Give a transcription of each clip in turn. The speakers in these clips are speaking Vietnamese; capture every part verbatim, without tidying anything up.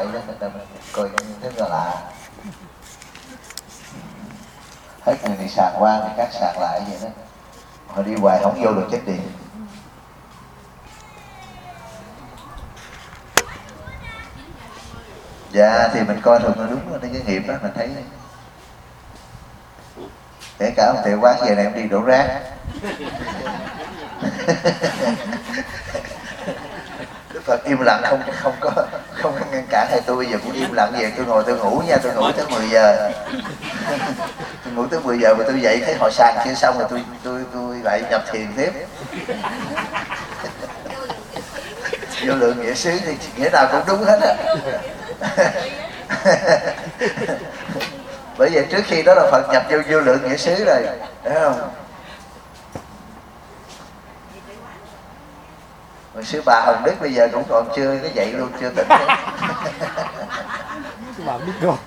ngoại đó, người ta coi rất là lạ. Hết người đi sàn qua thì các sàn lại vậy đó, họ đi hoài không vô được chánh điện. Dạ thì mình coi thường là đúng rồi, cái nghiệp đó mình thấy. Kể cả ông Tiểu Quán về này em đi đổ rác. Đức Phật im lặng không không có không có ngăn cản, hay tôi bây giờ cũng im lặng về, tôi ngồi tôi ngủ nha, tôi ngủ tới mười giờ. Tôi ngủ tới mười giờ mà tôi dậy thấy họ sàn chưa xong rồi tôi tôi tôi lại nhập thiền tiếp. Vô lượng nghĩa xứ thì nghĩa nào cũng đúng hết á. Bởi vậy trước khi đó là Phật nhập vô vô lượng nghĩa xứ rồi, thấy không? Rồi sư bà Hồng Đức bây giờ cũng còn chưa có dậy luôn, chưa tỉnh. Sư bà biết rồi.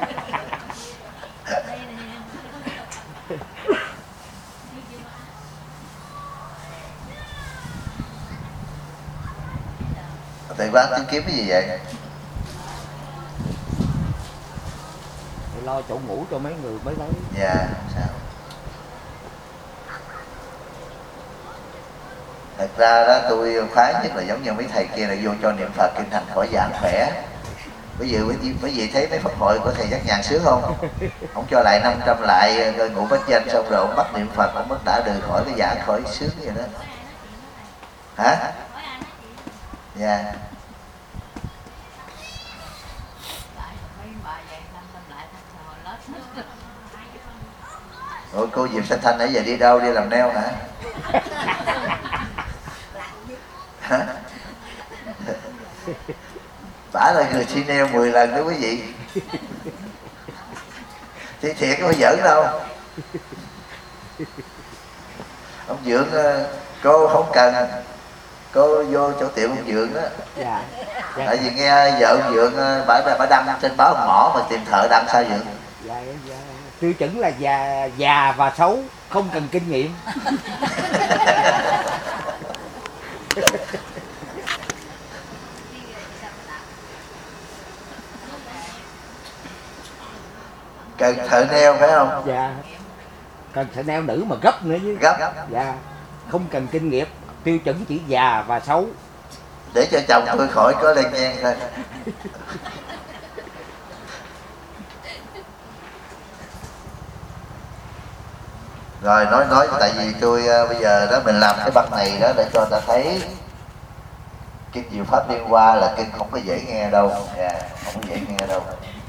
Thầy Quán tìm kiếm cái gì vậy? Thầy lo chỗ ngủ cho mấy người mới tới. Dạ, sao? Thật ra đó tôi khoái nhất là giống như mấy thầy kia là vô cho niệm Phật kinh thành khỏi giảng khỏe. Bây giờ quý vị thấy mấy pháp hội của thầy Giác Nhàn sướng không? Ông cho lại năm trăm lại rồi ngủ bách danh xong rồi ông bắt niệm Phật, ông bắt đã đời khỏi cái giảng khỏi sướng vậy đó. Hả? Dạ. Ủa cô Diệp Thanh Thanh nãy giờ đi đâu? Đi làm neo hả? Hả? Bả là người chi neo mười lần đó quý vị. Thì thiệt có phải giỡn đâu. Ông Dượng cô không cần, cô vô chỗ tiệm ông Dượng đó. Dạ. Dạ. Tại vì nghe vợ ông Dượng bả bả đăng trên báo Mỏ mà tìm thợ đăng sao Dượng? Dạ, dạ. Tiêu chuẩn là già già và xấu, không cần kinh nghiệm. Cần thợ neo phải không? Dạ. Cần thợ neo nữ mà gấp nữa chứ. Gấp. Dạ. Không cần kinh nghiệm, tiêu chuẩn chỉ già và xấu. Để cho chồng tôi khỏi có lên ngang thôi. Rồi nói nói tại vì tôi uh, bây giờ đó mình làm cái băng này đó để cho ta thấy kinh Diệu Pháp Liên Hoa là kinh không có dễ nghe đâu, yeah, không có dễ nghe đâu.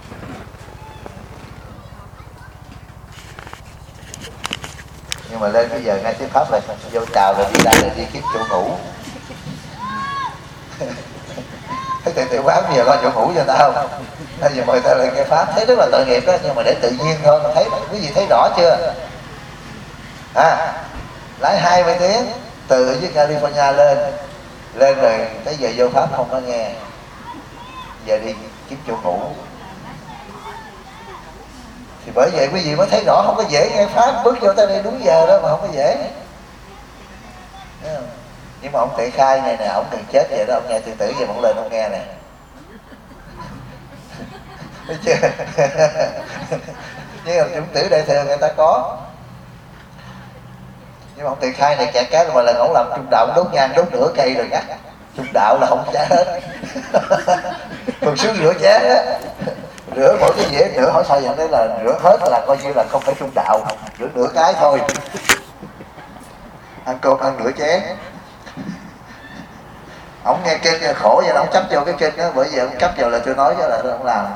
Nhưng mà lên bây giờ ngay tiếng Pháp là vô chào rồi đi ra rồi đi kiếm chỗ ngủ. Thế thì tự quán bây giờ lo chỗ ngủ cho tao không? Bây giờ mời tao lên nghe Pháp, thấy rất là tội nghiệp đó, nhưng mà để tự nhiên thôi, mà thấy quý vị thấy rõ chưa? À, lái hai mươi tiếng từ dưới California lên lên rồi tới giờ vô Pháp không có nghe, giờ đi kiếm chỗ ngủ. Thì bởi vậy quý vị mới thấy rõ không có dễ nghe Pháp, bước vô tới đây đúng giờ đó mà không có dễ. Nhưng mà ông Tệ Khai này nè, ông cần chết vậy đó, ông nghe tự tử về ông lên ông nghe nè. Thấy chưa? Nhưng mà chúng tử đại thừa người ta có. Nhưng mà ông Tề Khai này kẹt cái mà lần ông làm trung đạo, đốt nhang đốt nửa cây rồi ngắt. Trung đạo là không cháy hết. Thường xuống rửa chén á, rửa mỗi cái dĩa rửa, hỏi sao vậy? Đấy là rửa hết là coi như là không phải trung đạo, rửa nửa cái thôi. Ăn cơm ăn nửa chén. Ông nghe kinh khổ vậy, ông chấp vô cái kinh đó, bởi vì ông chấp vào là tôi nói cho là tôi không làm.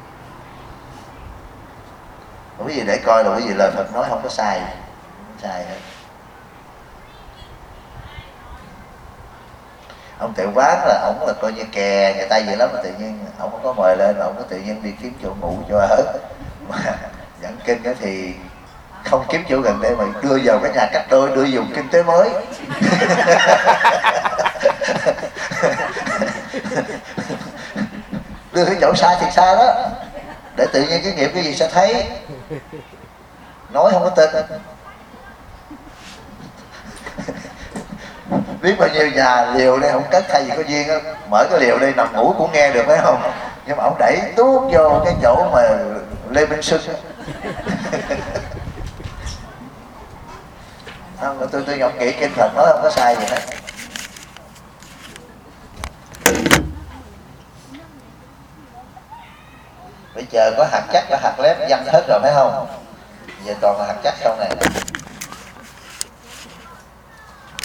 Bởi vì để coi là bởi vì lời Phật nói không có sai, không sai hết. Ông Tiểu Quán là ông là coi như kè người ta vậy lắm, mà tự nhiên ông không có mời lên, mà ông có tự nhiên đi kiếm chỗ ngủ cho hết. Mà giảng kinh đó thì không kiếm chỗ gần đây mà đưa vào cái nhà cách đôi, đưa dùng kinh tế mới. Đưa cái chỗ xa thì xa đó, để tự nhiên cái nghiệp cái gì sẽ thấy. Nói không có tin. Biết bao nhiêu nhà liều đây không cất, thay vì có duyên á, mở cái liều đây nằm ngủ cũng nghe được phải không? Nhưng mà ông đẩy tuốt vô cái chỗ mà Lê Minh Xuân. Không, tôi tôi ngẫm nghĩ kinh Phật nói không có sai gì hết. Bây giờ có hạt chắc có hạt lép văng hết rồi phải không? Giờ còn hạt chắc sau này.